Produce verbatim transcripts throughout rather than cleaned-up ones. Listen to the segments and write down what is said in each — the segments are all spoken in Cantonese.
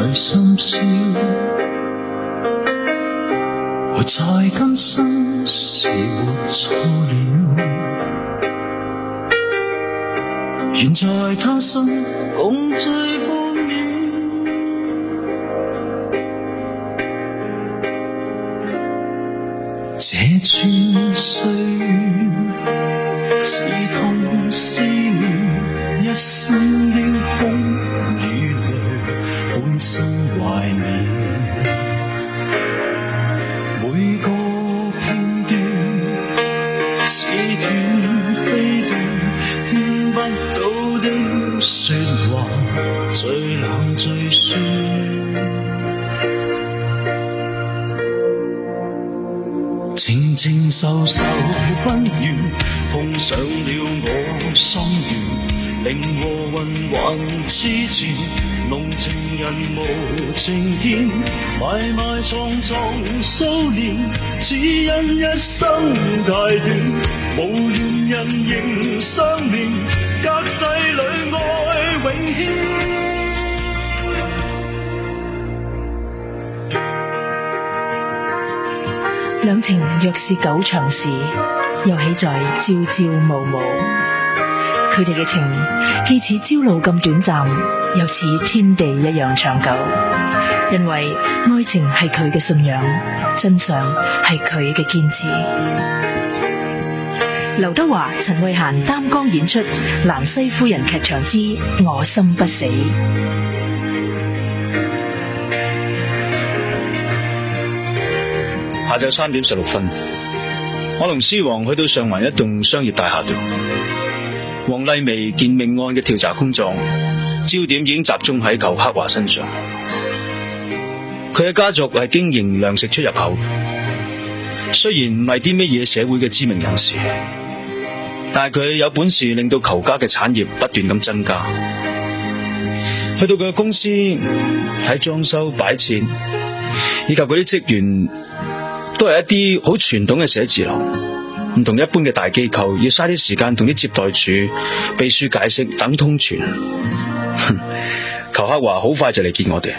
在深宵，我在今生是活錯了，願在他生共聚半秒。這串歲月是痛是妙，一生應空與淚半生懷念。每個片段似斷飛斷，聽不到的説話最冷最酸。情情愁愁不願，碰上了我心願，靈和魂還痴纏，濃情人無情見，埋埋藏藏數年，只因一生太短，無緣人仍相戀，隔世裏愛永牽。 兩情若是久長時，又豈在朝朝暮暮。佢哋嘅情既似朝露咁短暫，又似天地一樣長久。因為愛情係佢嘅信仰，真相係佢嘅堅持。劉德華、陳慧嫻擔綱演出《蘭西夫人劇場之我心不死》。 下晝三點十六分，我同獅王去到上環一棟商業大廈度。黃麗薇件命案嘅調查工作焦點已經集中喺裘克華身上。佢嘅家族係經營糧食出入口，雖然唔係啲乜嘢社會嘅知名人士，但係佢有本事令到裘家嘅產業不斷咁增加。去到佢嘅公司睇裝修擺設，以及嗰啲職員都係一啲好傳統嘅寫字樓，唔同一般嘅大機構，要嘥啲時間同啲接待處、秘書解釋等通傳。裘克華好快就嚟見我哋。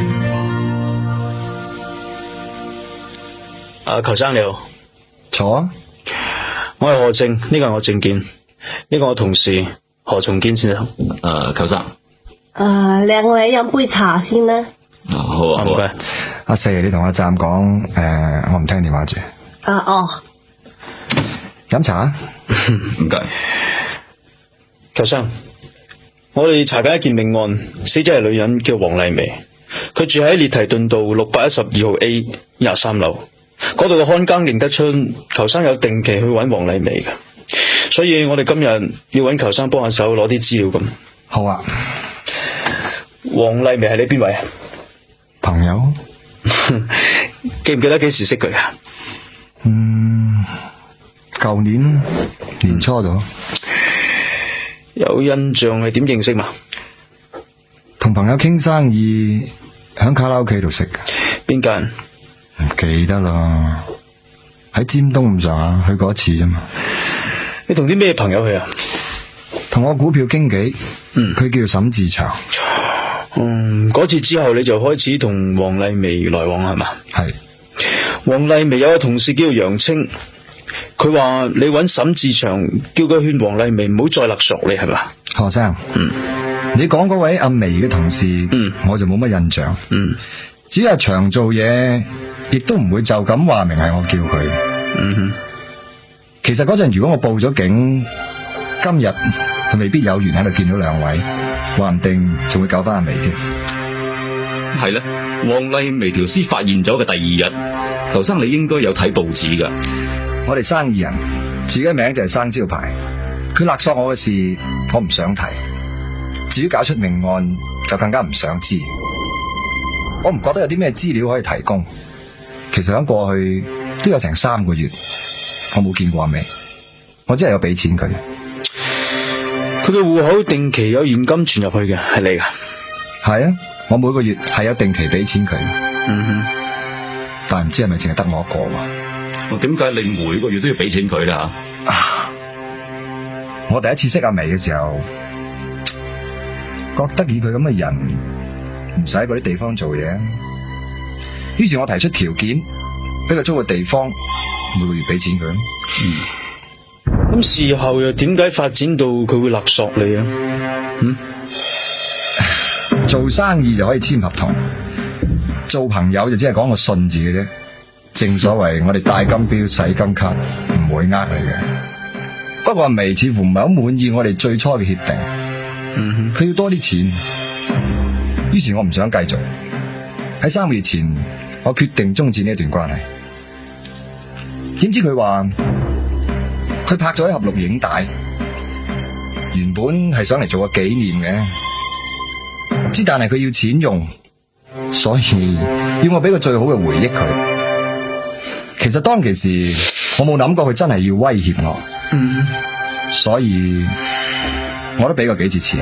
啊，裘生你好， 坐啊。 我係何正，呢個係我證件，呢個我同事何重堅先生。 誒、呃，裘生。 誒，兩位飲杯茶先啦。 哦，好啊， 唔該。 阿四，你同阿湛講，誒、呃，我唔聽電話住。 啊哦。 飲茶啊？ 唔該。 裘生，我哋查緊一件命案，死者係女人，叫黃麗薇，佢住喺列提頓道六百一十二號 A 廿三樓，嗰度嘅看更認得出裘生有定期去揾黃麗薇嘅，所以我哋今日要揾裘生幫下手攞啲資料咁。 好啊。 黃麗薇係你邊位啊？ 朋友。 記唔記得幾時識佢啊？ 嗯，舊年年初度。 有印象係點認識嘛？ 同朋友傾生意，響卡拉 OK 度識嘅。 邊間？ 唔記得啦，喺尖東咁上下去過一次啫嘛。 你同啲咩朋友去啊？ 同我股票經紀，嗯，佢叫沈志祥。 嗯，嗰次之後你就開始同黃麗薇來往係嘛？ 係。 黃麗薇有個同事叫楊青，佢話你揾沈志祥，叫佢勸黃麗薇唔好再勒索你係嘛？ 何生，嗯，你講嗰位阿薇嘅同事，嗯，我就冇乜印象，嗯，只係長做嘢，亦都唔會就咁話明係我叫佢，嗯哼。其實嗰陣如果我報咗警，今日佢未必有緣喺度見到兩位。話唔定仲會救翻阿薇添。 係咧，黃麗薇條屍發現咗嘅第二日，裘生你應該有睇報紙噶。 我哋生意人自己名就係生招牌，佢勒索我嘅事我唔想提，至於搞出命案就更加唔想知。我唔覺得有啲咩資料可以提供。其實喺過去都有成三個月，我冇見過阿薇，我只係有俾錢佢。 佢嘅戶口定期有現金存入去嘅，係你噶？ 係啊，我每個月係有定期俾錢佢。 嗯哼， 但係唔知係咪淨係得我一個啊？ 我點解你每個月都要俾錢佢啦？ 啊，我第一次識阿薇嘅時候，覺得以佢咁嘅人， 唔使喺嗰啲地方做嘢。於是我提出條件，俾佢租個地方，每個月俾錢佢。 咁、嗯、事後又點解發展到佢會勒索你啊？嗯， 做生意就可以簽合同，做朋友就只係講個信字嘅啫。正所謂我哋戴金錶洗金卡，唔會呃你嘅。不過阿眉似乎唔係好滿意我哋最初嘅協定，嗯哼，佢要多啲錢。於是我唔想繼續。喺三個月前，我決定終止呢一段關係。點知佢話佢拍咗一盒錄影帶，原本係想嚟做個紀念嘅，之但係佢要錢用，所以要我俾個最好嘅回憶佢。其實當其時我冇諗過佢真係要威脅我，嗯，所以我都俾過幾次錢，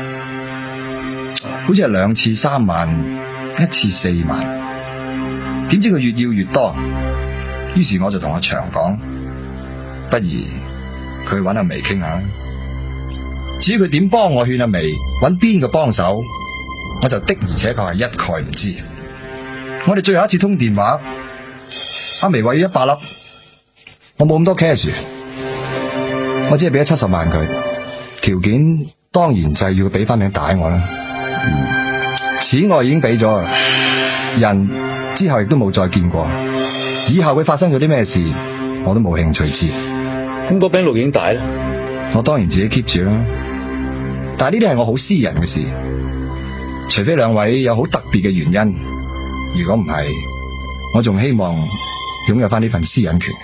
好似係兩次三萬，一次四萬。點知佢越要越多，於是我就同阿祥講，不如佢揾阿眉傾下。至於佢點幫我勸阿眉揾邊個幫手，我就的而且確係一概唔知。我哋最後一次通電話，阿眉話要一百粒，我冇咁多 cash， 我只係俾咗七十萬佢，條件當然就係要佢俾翻名帶我啦。嗯，錢我已經俾咗啦，人之後亦都冇再見過，以後佢發生咗啲咩事，我都冇興趣知。 咁嗰餅錄影帶咧， 我當然自己 keep 住啦。但係呢啲係我好私人嘅事，除非兩位有好特別嘅原因，如果唔係，我仲希望擁有翻呢份私隱權。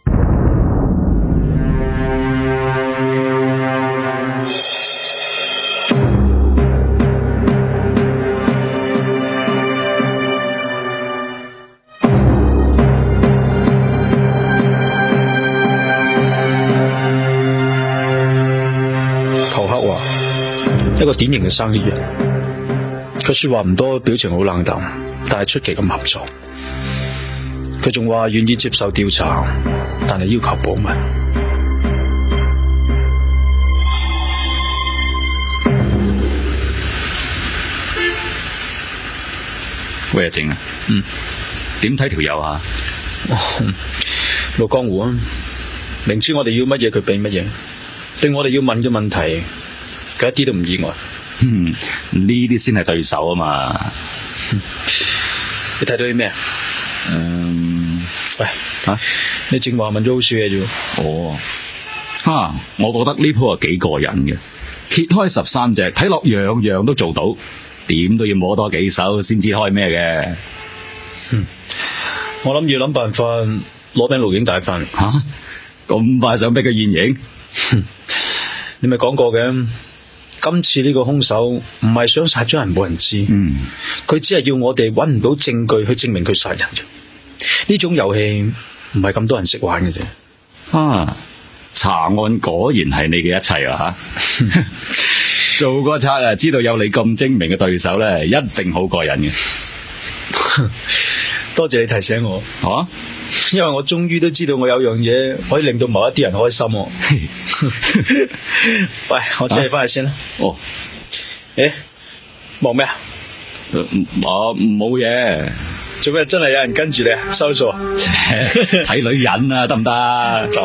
頭黑話一個典型嘅生意人，佢說話唔多，表情好冷淡，但係出奇咁合作。佢仲話願意接受調查，但係要求保密。 喂，阿靜啊，嗯，點睇條友啊？ 老江湖啊，明知我哋要乜嘢，佢俾乜嘢，對我哋要問嘅問題，佢一啲都唔意外。 嗯，呢啲先係對手啊嘛。 嗯、你睇到啲咩啊？ 嗯， 喂，吓、啊，你正話問咗好少嘢啫。 哦，哈，我覺得呢鋪係幾過癮嘅，揭開十三隻，睇落樣樣都做到，點都要摸多幾手先知開咩嘅。 嗯，我諗要諗辦法攞餅錄影帶翻嚟。 吓、啊，咁快想逼佢現形？ 你咪講過嘅，今次呢個兇手唔係想殺咗人冇人知，嗯，佢只係要我哋揾唔到證據去證明佢殺人啫。呢種遊戲唔係咁多人識玩嘅啫。 啊，查案果然係你嘅一切啊！吓，做個賊啊，知道有你咁精明嘅對手咧，一定好過癮嘅。 多謝你提醒我， 啊， 因為我終於都知道我有樣嘢可以令到某一啲人開心。喂，我接你翻去先啦。 哦， 誒，忙咩啊？ 我冇嘢。 做咩？真係有人跟住你啊？收數啊？ 睇女人啊，得唔得？ 得。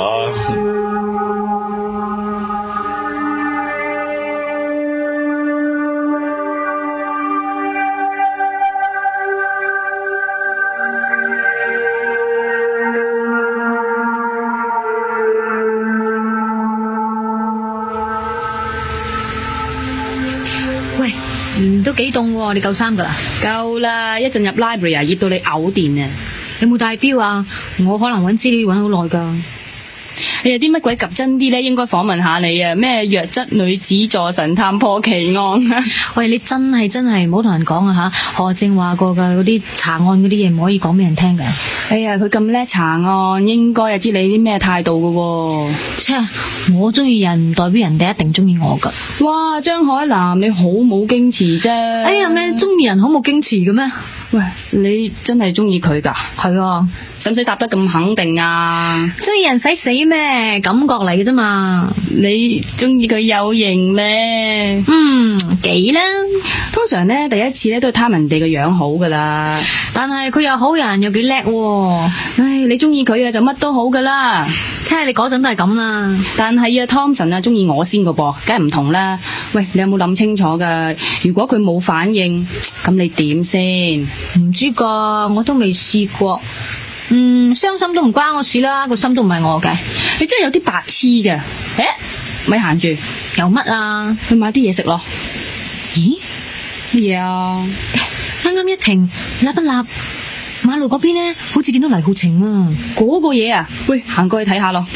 喂，嗯，都幾凍喎，你夠衫噶啦？ 夠啦，一陣入 library 啊，熱到你嘔電啊！ 有冇帶錶啊？我可能搵資料搵好耐噶。 你有啲乜鬼及真啲咧？應該訪問下你啊！咩弱質女子助神探破奇案啊！ 喂，你真係真係唔好同人講啊吓！何正話過噶，嗰啲查案嗰啲嘢唔可以講俾人聽噶。 哎呀，佢咁叻查案，應該係知你啲咩態度噶。 切，我中意人唔代表人哋一定中意我噶。 哇，張海南你好冇矜持啫！ 哎呀，咩中意人好冇矜持嘅咩？ 喂，你真係中意佢噶？ 係啊， 使唔使答得咁肯定啊？ 中意人使死咩？感覺嚟嘅啫嘛。 你中意佢有型咩？ 嗯，幾啦。 通常咧第一次咧都係貪人哋嘅樣好噶啦。 但係佢又好人又幾叻喎。 唉，你中意佢啊就乜都好噶啦。 即係你嗰陣都係咁啦。 但係啊，Thompson啊中意我先噶噃，梗係唔同啦。喂，你有冇諗清楚噶？如果佢冇反應，咁你點先？ 唔知噶，我都未試過。嗯，傷心都唔關我事啦，個心都唔係我嘅。 你真係有啲白痴嘅。誒，咪行住。 有乜啊？ 去買啲嘢食咯。 咦？ 乜嘢啊？ 啱啱一停，立一立，馬路嗰邊呢，好似見到黎浩晴啊！ 嗰個嘢啊？喂，行過去睇下咯。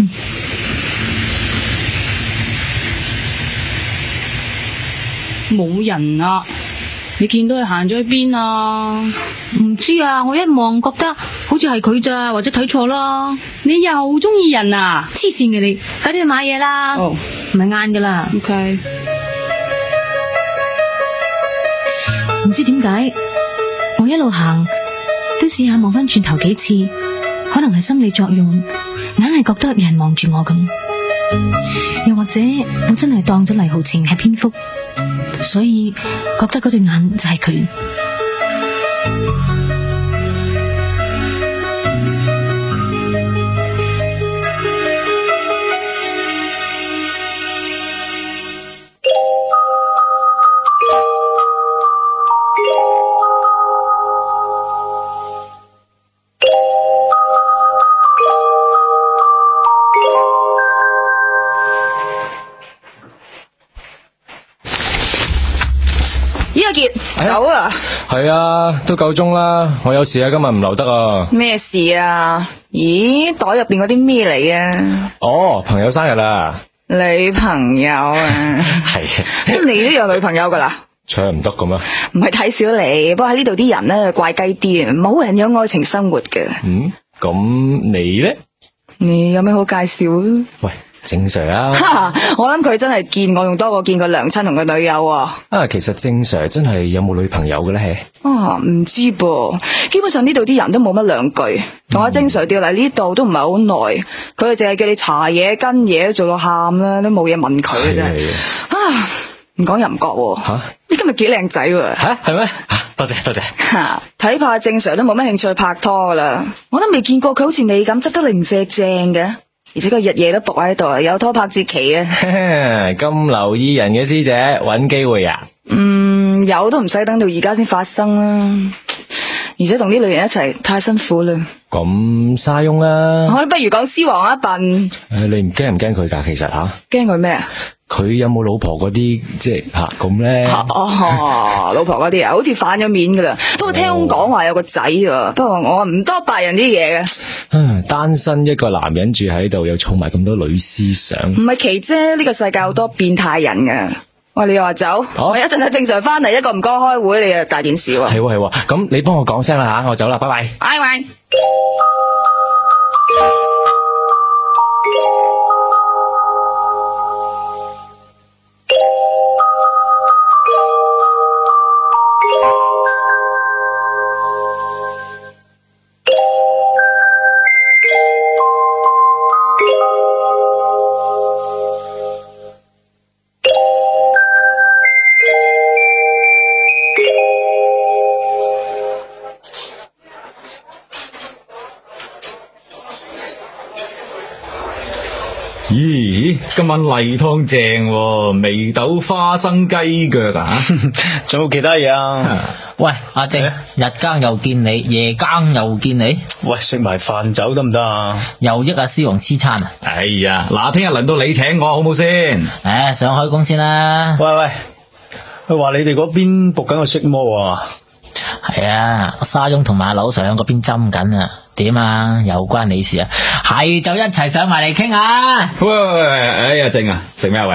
冇、嗯、人啊！你見到佢行咗去邊啊？ 唔知啊，我一望覺得好似係佢咋，或者睇錯啦。 你又中意人啊？ 黐線嘅你，快啲去買嘢啦！哦，唔係晏噶啦。 OK。 唔知點解，我一路行都試下望翻轉頭幾次，可能係心理作用，硬係覺得有人望住我咁。又或者我真係當咗黎浩晴係蝙蝠，所以覺得嗰對眼就係佢。 走啊！ 係啊，都夠鐘啦，我有事啊，今日唔留得啊。 咩事啊？咦，袋入邊嗰啲咩嚟啊？ 哦，朋友生日啦。 女朋友啊？ 係咁你都有女朋友噶啦？ 唱唔得咁咩？ 唔係睇小你，不過喺呢度啲人咧怪雞啲，冇人有愛情生活嘅。 嗯，咁你咧？ 你有咩好介紹？ 喂，正常啊。 哈，我諗佢真係見我用多過見過娘親同佢女友啊。 啊，其實正常真係有冇女朋友嘅咧？ 啊，唔知噃，基本上呢度啲人都冇乜兩句。同阿正 Sir 調嚟呢度都唔係好耐，佢就淨係叫你查嘢跟嘢，做到喊啦，都冇嘢問佢嘅啫。啊，唔講又唔覺。吓，你今日幾靚仔喎？ 吓，係咩？多謝多謝。 吓，睇怕正 Sir 都冇乜興趣拍拖噶啦，我都未見過佢好似你咁執得零舍正嘅。而且佢日夜都伏喺度，有拖拍節期啊！ 咁留意人嘅師姐，搵機會啊？ 嗯，有都唔使等到而家先發生啦。而且同呢類人一齊太辛苦啦。 咁沙翁啦， 我不如講獅王一笨。 誒，你唔驚唔驚佢噶？其實吓， 驚佢咩啊？ 佢有冇老婆嗰啲即係吓咁咧？ 哦，老婆嗰啲啊，好似反咗面噶啦。不過聽講話有個仔啊，不過我唔多白人啲嘢嘅。 唉，單身一個男人住喺度，又儲埋咁多女思想， 唔係奇啫。呢個世界好多變態人噶。喂，你又話走？我一陣就正常翻嚟，一個唔該開會，你啊大件事喎。 係喎係喎，咁你幫我講聲啦吓，我走啦，拜拜。 拜拜。 咦，今晚例湯正喎，眉豆花生雞腳啊！ 仲有其他嘢啊？ 喂，阿正，日更又見你，夜更又見你， 喂，食埋飯酒得唔得啊？ 又益阿獅王黐餐啊！ 哎呀，嗱，聽日輪到你請我好冇先？ 誒，上開工先啦。 喂喂，佢話你哋嗰邊仆緊個色魔啊？ 係啊，沙翁同埋阿劉 Sir 喺嗰邊針緊啊。點啊？有關你事啊？係就一齊上埋嚟傾下。 喂喂喂，哎呀正啊，食咩啊喂？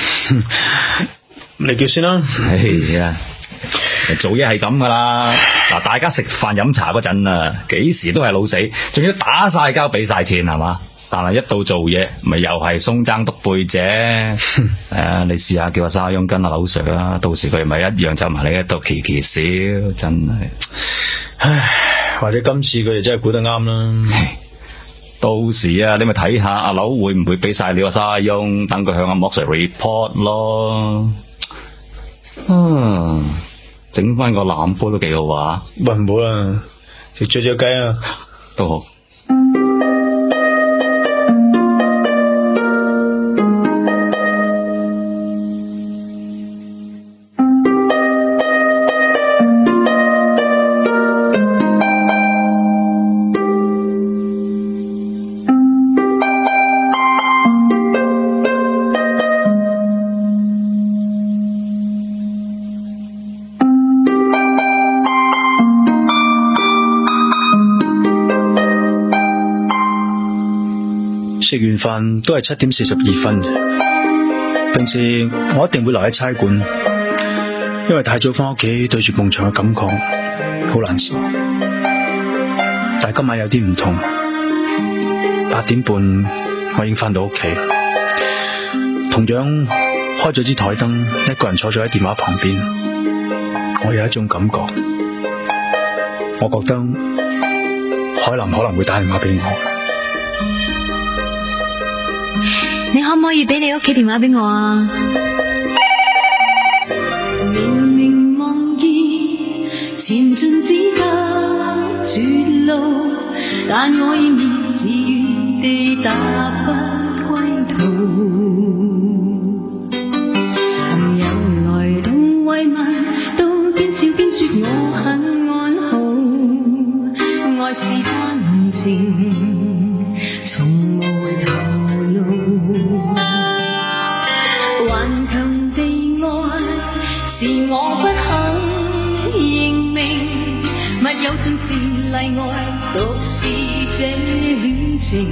你叫先啦。 哎呀，做嘢係咁噶啦。嗱，大家食飯飲茶嗰陣啊，幾時都係老死，仲要打晒交俾晒錢係嘛？但係一到做嘢，咪又係鬆爭篤背啫。誒、啊，你試下叫阿沙翁跟阿劉 Sir 啊，到時佢咪一樣就埋你喺度奇奇笑，真係。 唉，或者今次佢哋真係估得啱啦。 到時啊，你咪睇下阿劉會唔會俾晒你個沙翁，等佢向阿莫 Sir report 咯。嗯， 整翻個藍波都幾好啊！ 喂，唔好啦，食雀雀雞啊， 都好。 食完飯都係七點四十二分。平時我一定會留喺差館，因為太早翻屋企對住埲牆嘅感覺好難受。但係今晚有啲唔同，八點半我已經翻到屋企，同樣開咗支台燈，一個人坐咗喺電話旁邊。我有一種感覺，我覺得海林可能會打電話俾我。 你可唔可以俾你屋企電話俾我啊？ 明明望見前進只得絕路，但我仍然自願地踏不歸途。朋友來同慰問，都邊笑邊說我很安好，愛是單程，從無回頭。頑強地愛是我不肯認命，密友盡是例外，獨是這戀情。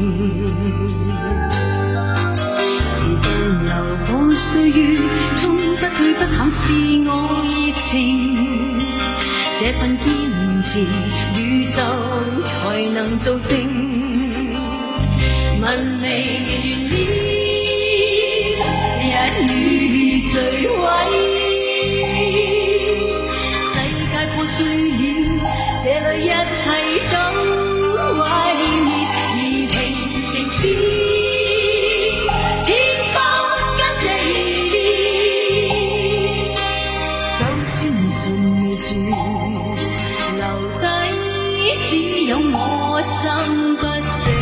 時間流過歲月，衝不退不淡是我熱情。這份堅持，宇宙才能做證。問未完了，一語墜毀，世界破碎了，這裡一切都毀滅，而平成似天崩跟地裂。就算盡未絕，留低只有我心不死。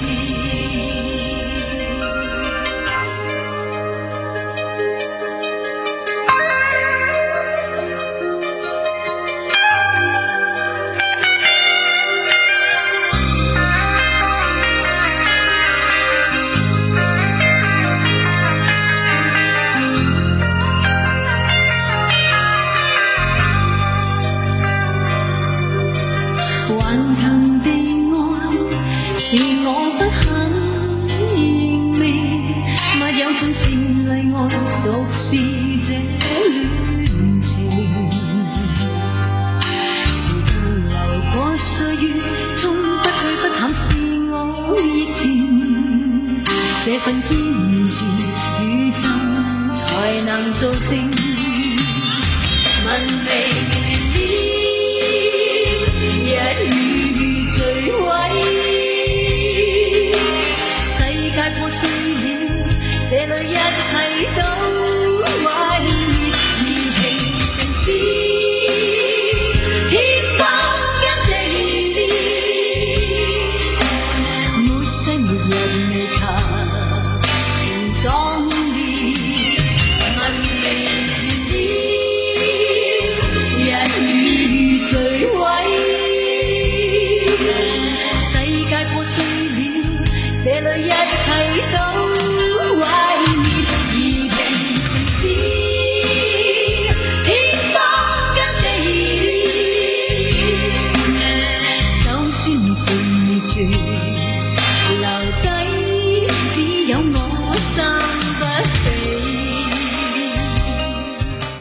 頑強地愛是我不肯認命，密友盡是例外，獨是這戀情。時間流過歲月，衝不退不淡是我熱情。這份堅持，宇宙才能做證。問未